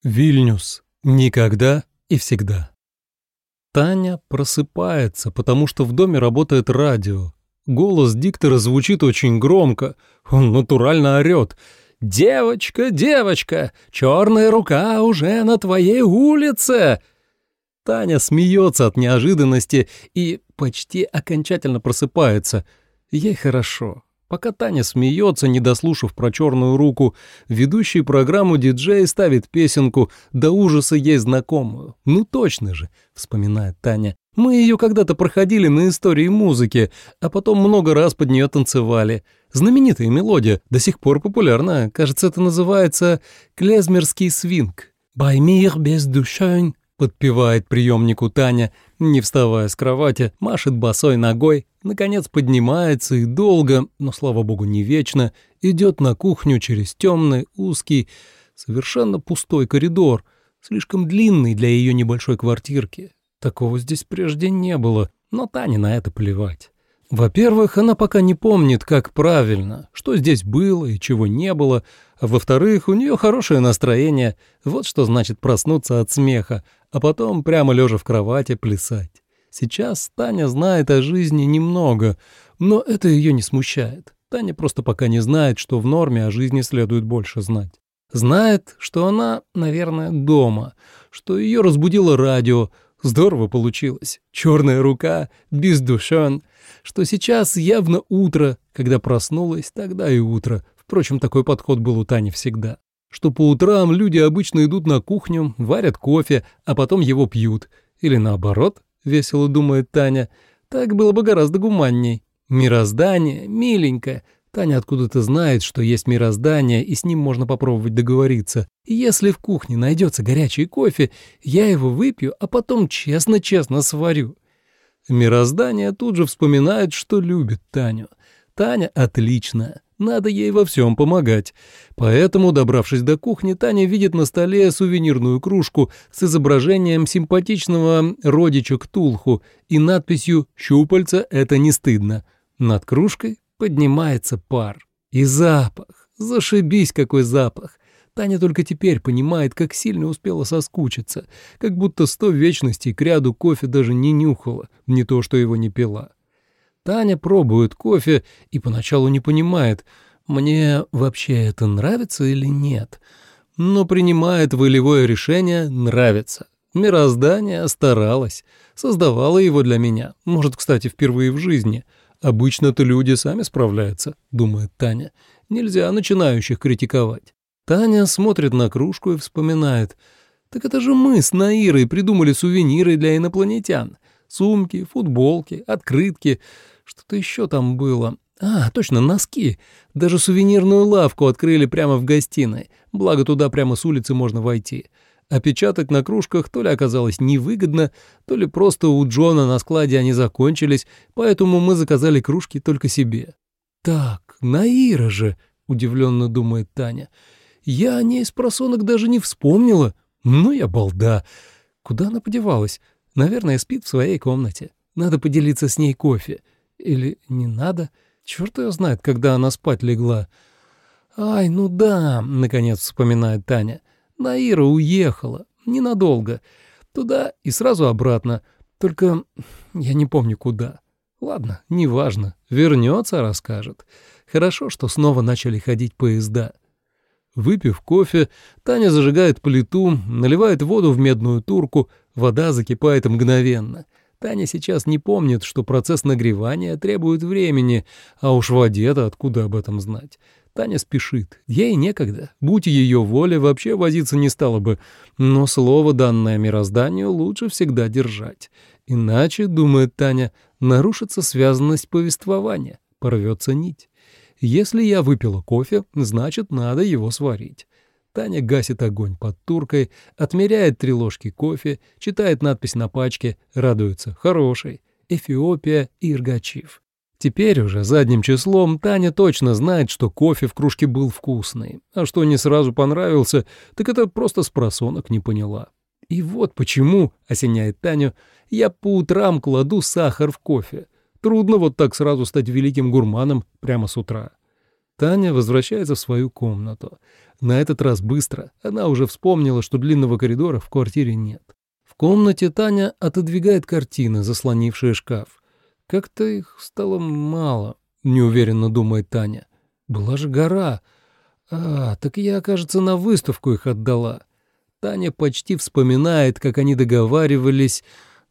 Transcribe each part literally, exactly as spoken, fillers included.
Вильнюс. Никогда и всегда. Таня просыпается, потому что в доме работает радио. Голос диктора звучит очень громко. Он натурально орёт. «Девочка, девочка, черная рука уже на твоей улице!» Таня смеется от неожиданности и почти окончательно просыпается. Ей хорошо. Пока Таня смеется, не дослушав про черную руку, ведущий программу диджей ставит песенку до ужаса ей знакомую. «Ну точно же», — вспоминает Таня. «Мы ее когда-то проходили на истории музыки, а потом много раз под нее танцевали. Знаменитая мелодия, до сих пор популярна. Кажется, это называется клезмерский свинг. «Bei mir bist du schön», — подпевает приемнику Таня, не вставая с кровати, машет босой ногой, наконец поднимается и долго, но, слава богу, не вечно, идет на кухню через темный, узкий, совершенно пустой коридор, слишком длинный для ее небольшой квартирки. Такого здесь прежде не было, но Тане на это плевать. Во-первых, она пока не помнит, как правильно, что здесь было и чего не было, а во-вторых, у нее хорошее настроение, вот что значит проснуться от смеха, а потом прямо лежа в кровати плясать. Сейчас Таня знает о жизни немного, но это ее не смущает. Таня просто пока не знает, что в норме о жизни следует больше знать. Знает, что она, наверное, дома, что ее разбудило радио. Здорово получилось. Черная рука, бездушен. Что сейчас явно утро. Когда проснулась, тогда и утро. Впрочем, такой подход был у Тани всегда. Что по утрам люди обычно идут на кухню, варят кофе, а потом его пьют. Или наоборот, весело думает Таня. Так было бы гораздо гуманней. Мироздание, миленькое. Таня откуда-то знает, что есть мироздание, и с ним можно попробовать договориться. И если в кухне найдется горячий кофе, я его выпью, а потом честно-честно сварю. Мироздание тут же вспоминает, что любит Таню. Таня отличная, надо ей во всем помогать. Поэтому, добравшись до кухни, Таня видит на столе сувенирную кружку с изображением симпатичного родича Ктулху и надписью «Щупальца — это не стыдно». Над кружкой поднимается пар. И запах. Зашибись, какой запах. Таня только теперь понимает, как сильно успела соскучиться, как будто сто вечностей к ряду кофе даже не нюхала, не то что его не пила. Таня пробует кофе и поначалу не понимает, мне вообще это нравится или нет, но принимает волевое решение «нравится». Мироздание старалось, создавало его для меня, может, кстати, впервые в жизни. Обычно-то люди сами справляются, думает Таня, нельзя начинающих критиковать. Таня смотрит на кружку и вспоминает. Так это же мы с Наирой придумали сувениры для инопланетян. Сумки, футболки, открытки. Что-то еще там было. А, точно, носки. Даже сувенирную лавку открыли прямо в гостиной. Благо туда прямо с улицы можно войти. А печатать на кружках то ли оказалось невыгодно, то ли просто у Джона на складе они закончились, поэтому мы заказали кружки только себе. «Так, Наира же», — удивленно думает Таня, — «я о ней с просонок даже не вспомнила. Ну я балда. Куда она подевалась? Наверное, спит в своей комнате. Надо поделиться с ней кофе. Или не надо? Черт ее знает, когда она спать легла». «Ай, ну да», — наконец вспоминает Таня. «Наира уехала. Ненадолго. Туда и сразу обратно. Только я не помню куда. Ладно, неважно. Вернется, расскажет. Хорошо, что снова начали ходить поезда». Выпив кофе, Таня зажигает плиту, наливает воду в медную турку, вода закипает мгновенно. Таня сейчас не помнит, что процесс нагревания требует времени, а уж в воде-то откуда об этом знать. Таня спешит, ей некогда, будь ее воля, вообще возиться не стала бы, но слово, данное мирозданию, лучше всегда держать. Иначе, думает Таня, нарушится связанность повествования, порвется нить. Если я выпила кофе, значит, надо его сварить. Таня гасит огонь под туркой, отмеряет три ложки кофе, читает надпись на пачке, радуется. Хороший. Эфиопия Иргачив. Теперь уже задним числом Таня точно знает, что кофе в кружке был вкусный, а что не сразу понравился, так это просто с просонок не поняла. И вот почему, осеняет Таню, я по утрам кладу сахар в кофе. Трудно вот так сразу стать великим гурманом прямо с утра. Таня возвращается в свою комнату. На этот раз быстро. Она уже вспомнила, что длинного коридора в квартире нет. В комнате Таня отодвигает картины, заслонившие шкаф. Как-то их стало мало, неуверенно думает Таня. Была же гора. А, так я, кажется, на выставку их отдала. Таня почти вспоминает, как они договаривались.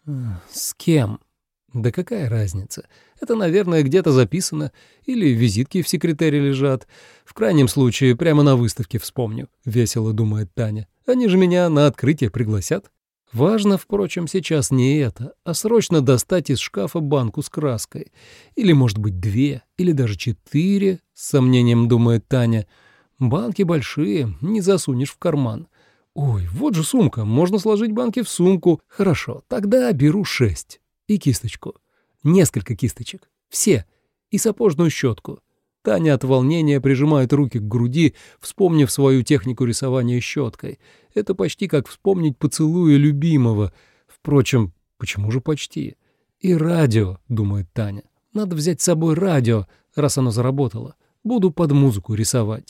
С кем? Да какая разница? Это, наверное, где-то записано, или визитки в секретаре лежат. В крайнем случае, прямо на выставке вспомню, весело думает Таня. Они же меня на открытие пригласят. Важно, впрочем, сейчас не это, а срочно достать из шкафа банку с краской. Или, может быть, две, или даже четыре, с сомнением думает Таня. Банки большие, не засунешь в карман. Ой, вот же сумка, можно сложить банки в сумку. Хорошо, тогда беру шесть. И кисточку. Несколько кисточек. Все. И сапожную щетку. Таня от волнения прижимает руки к груди, вспомнив свою технику рисования щеткой. Это почти как вспомнить поцелуя любимого. Впрочем, почему же почти? И радио, думает Таня. Надо взять с собой радио, раз оно заработало. Буду под музыку рисовать.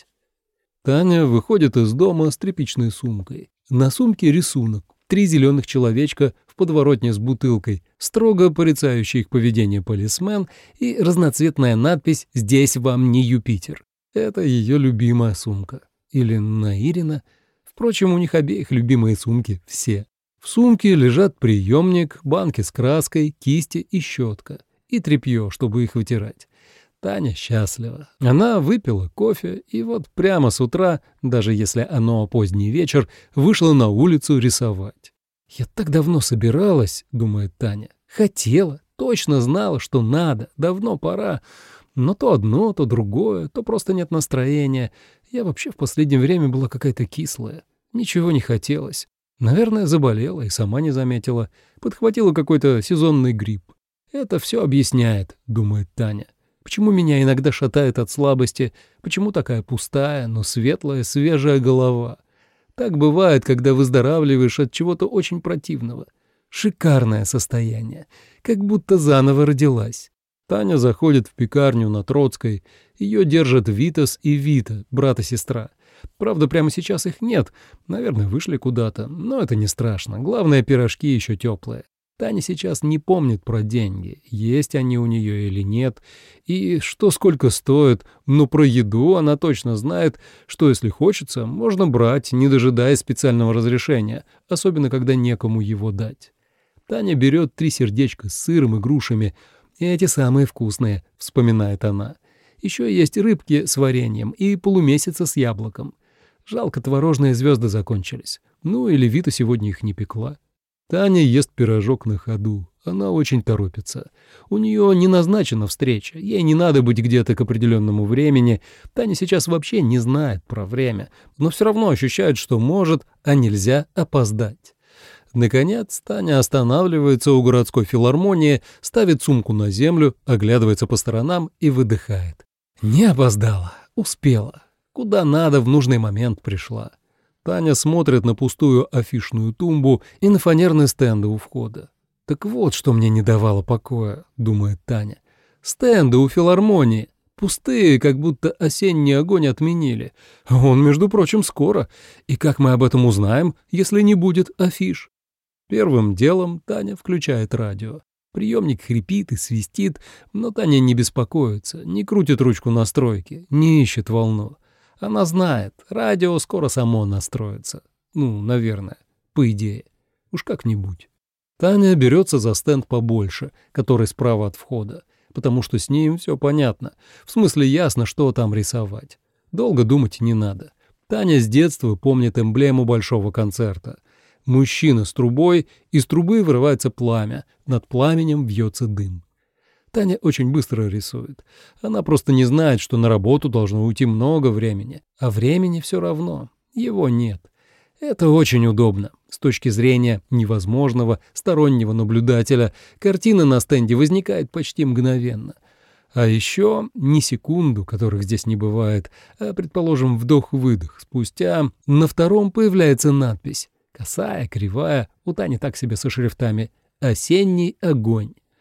Таня выходит из дома с тряпичной сумкой. На сумке рисунок. Три зеленых человечка в подворотне с бутылкой, строго порицающий их поведение полисмен и разноцветная надпись «Здесь вам не Юпитер». Это ее любимая сумка. Или Наирина. Впрочем, у них обеих любимые сумки все. В сумке лежат приемник, банки с краской, кисти и щетка. И тряпье, чтобы их вытирать. Таня счастлива. Она выпила кофе и вот прямо с утра, даже если оно поздний вечер, вышла на улицу рисовать. «Я так давно собиралась», — думает Таня. «Хотела, точно знала, что надо, давно пора. Но то одно, то другое, то просто нет настроения. Я вообще в последнее время была какая-то кислая. Ничего не хотелось. Наверное, заболела и сама не заметила. Подхватила какой-то сезонный грипп. Это все объясняет», — думает Таня. Почему меня иногда шатает от слабости, почему такая пустая, но светлая, свежая голова? Так бывает, когда выздоравливаешь от чего-то очень противного. Шикарное состояние, как будто заново родилась. Таня заходит в пекарню на Троцкой. Ее держат Витас и Вита, брат и сестра. Правда, прямо сейчас их нет, наверное, вышли куда-то, но это не страшно. Главное, пирожки еще теплые. Таня сейчас не помнит про деньги, есть они у нее или нет, и что сколько стоит, но про еду она точно знает, что если хочется, можно брать, не дожидаясь специального разрешения, особенно когда некому его дать. Таня берет три сердечка с сыром и грушами, и эти самые вкусные, вспоминает она. Еще есть рыбки с вареньем и полумесяца с яблоком. Жалко, творожные звезды закончились. Ну или Вита сегодня их не пекла. Таня ест пирожок на ходу. Она очень торопится. У нее не назначена встреча. Ей не надо быть где-то к определенному времени. Таня сейчас вообще не знает про время, но все равно ощущает, что может, а нельзя опоздать. Наконец, Таня останавливается у городской филармонии, ставит сумку на землю, оглядывается по сторонам и выдыхает. Не опоздала, успела. Куда надо, в нужный момент пришла. Таня смотрит на пустую афишную тумбу и на фанерные стенды у входа. «Так вот, что мне не давало покоя», — думает Таня. «Стенды у филармонии. Пустые, как будто осенний огонь отменили. Он, между прочим, скоро. И как мы об этом узнаем, если не будет афиш?» Первым делом Таня включает радио. Приемник хрипит и свистит, но Таня не беспокоится, не крутит ручку настройки, не ищет волну. Она знает, радио скоро само настроится. Ну, наверное, по идее. Уж как-нибудь. Таня берется за стенд побольше, который справа от входа, потому что с ним все понятно. В смысле ясно, что там рисовать. Долго думать не надо. Таня с детства помнит эмблему большого концерта. Мужчина с трубой, из трубы вырывается пламя, над пламенем вьется дым. Таня очень быстро рисует. Она просто не знает, что на работу должно уйти много времени. А времени все равно. Его нет. Это очень удобно. С точки зрения невозможного стороннего наблюдателя, картина на стенде возникает почти мгновенно. А еще не секунду, которых здесь не бывает, а, предположим, вдох-выдох. Спустя на втором появляется надпись. Косая, кривая, у Тани так себе со шрифтами. «Осенний огонь».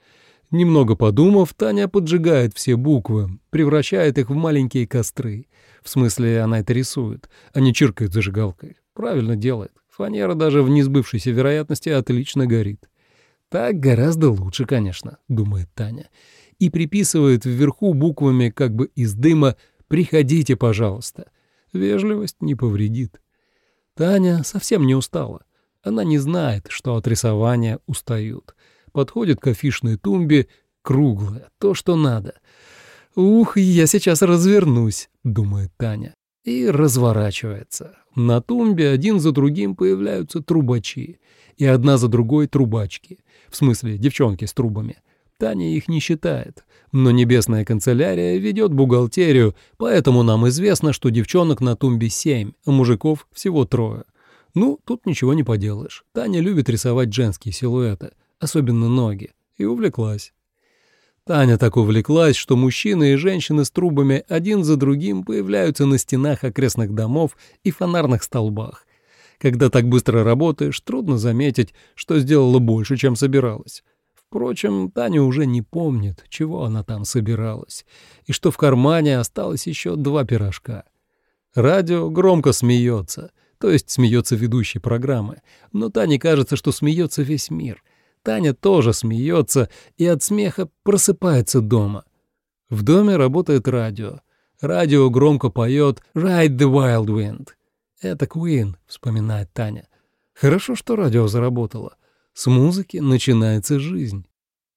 Немного подумав, Таня поджигает все буквы, превращает их в маленькие костры. В смысле, она это рисует, а не чиркает зажигалкой. Правильно делает. Фанера даже в несбывшейся вероятности отлично горит. Так гораздо лучше, конечно, думает Таня. И приписывает вверху буквами как бы из дыма «Приходите, пожалуйста». Вежливость не повредит. Таня совсем не устала. Она не знает, что от рисования устают. Подходит к афишной тумбе, круглая, то, что надо. «Ух, я сейчас развернусь», — думает Таня. И разворачивается. На тумбе один за другим появляются трубачи. И одна за другой трубачки. В смысле, девчонки с трубами. Таня их не считает. Но небесная канцелярия ведет бухгалтерию, поэтому нам известно, что девчонок на тумбе семь, а мужиков всего трое. Ну, тут ничего не поделаешь. Таня любит рисовать женские силуэты, особенно ноги, и увлеклась. Таня так увлеклась, что мужчины и женщины с трубами один за другим появляются на стенах окрестных домов и фонарных столбах. Когда так быстро работаешь, трудно заметить, что сделала больше, чем собиралась. Впрочем, Таня уже не помнит, чего она там собиралась, и что в кармане осталось еще два пирожка. Радио громко смеется, то есть смеется ведущий программы, но Тане кажется, что смеется весь мир. Таня тоже смеется и от смеха просыпается дома. В доме работает радио. Радио громко поет «Ride the Wild Wind». «Это Queen», — вспоминает Таня. Хорошо, что радио заработало. С музыки начинается жизнь.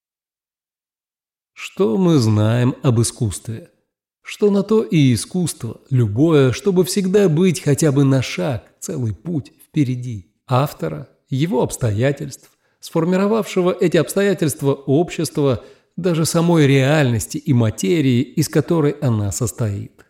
Что мы знаем об искусстве? Что на то и искусство, любое, чтобы всегда быть хотя бы на шаг, целый путь впереди. Автора, его обстоятельств, сформировавшего эти обстоятельства общества, даже самой реальности и материи, из которой она состоит.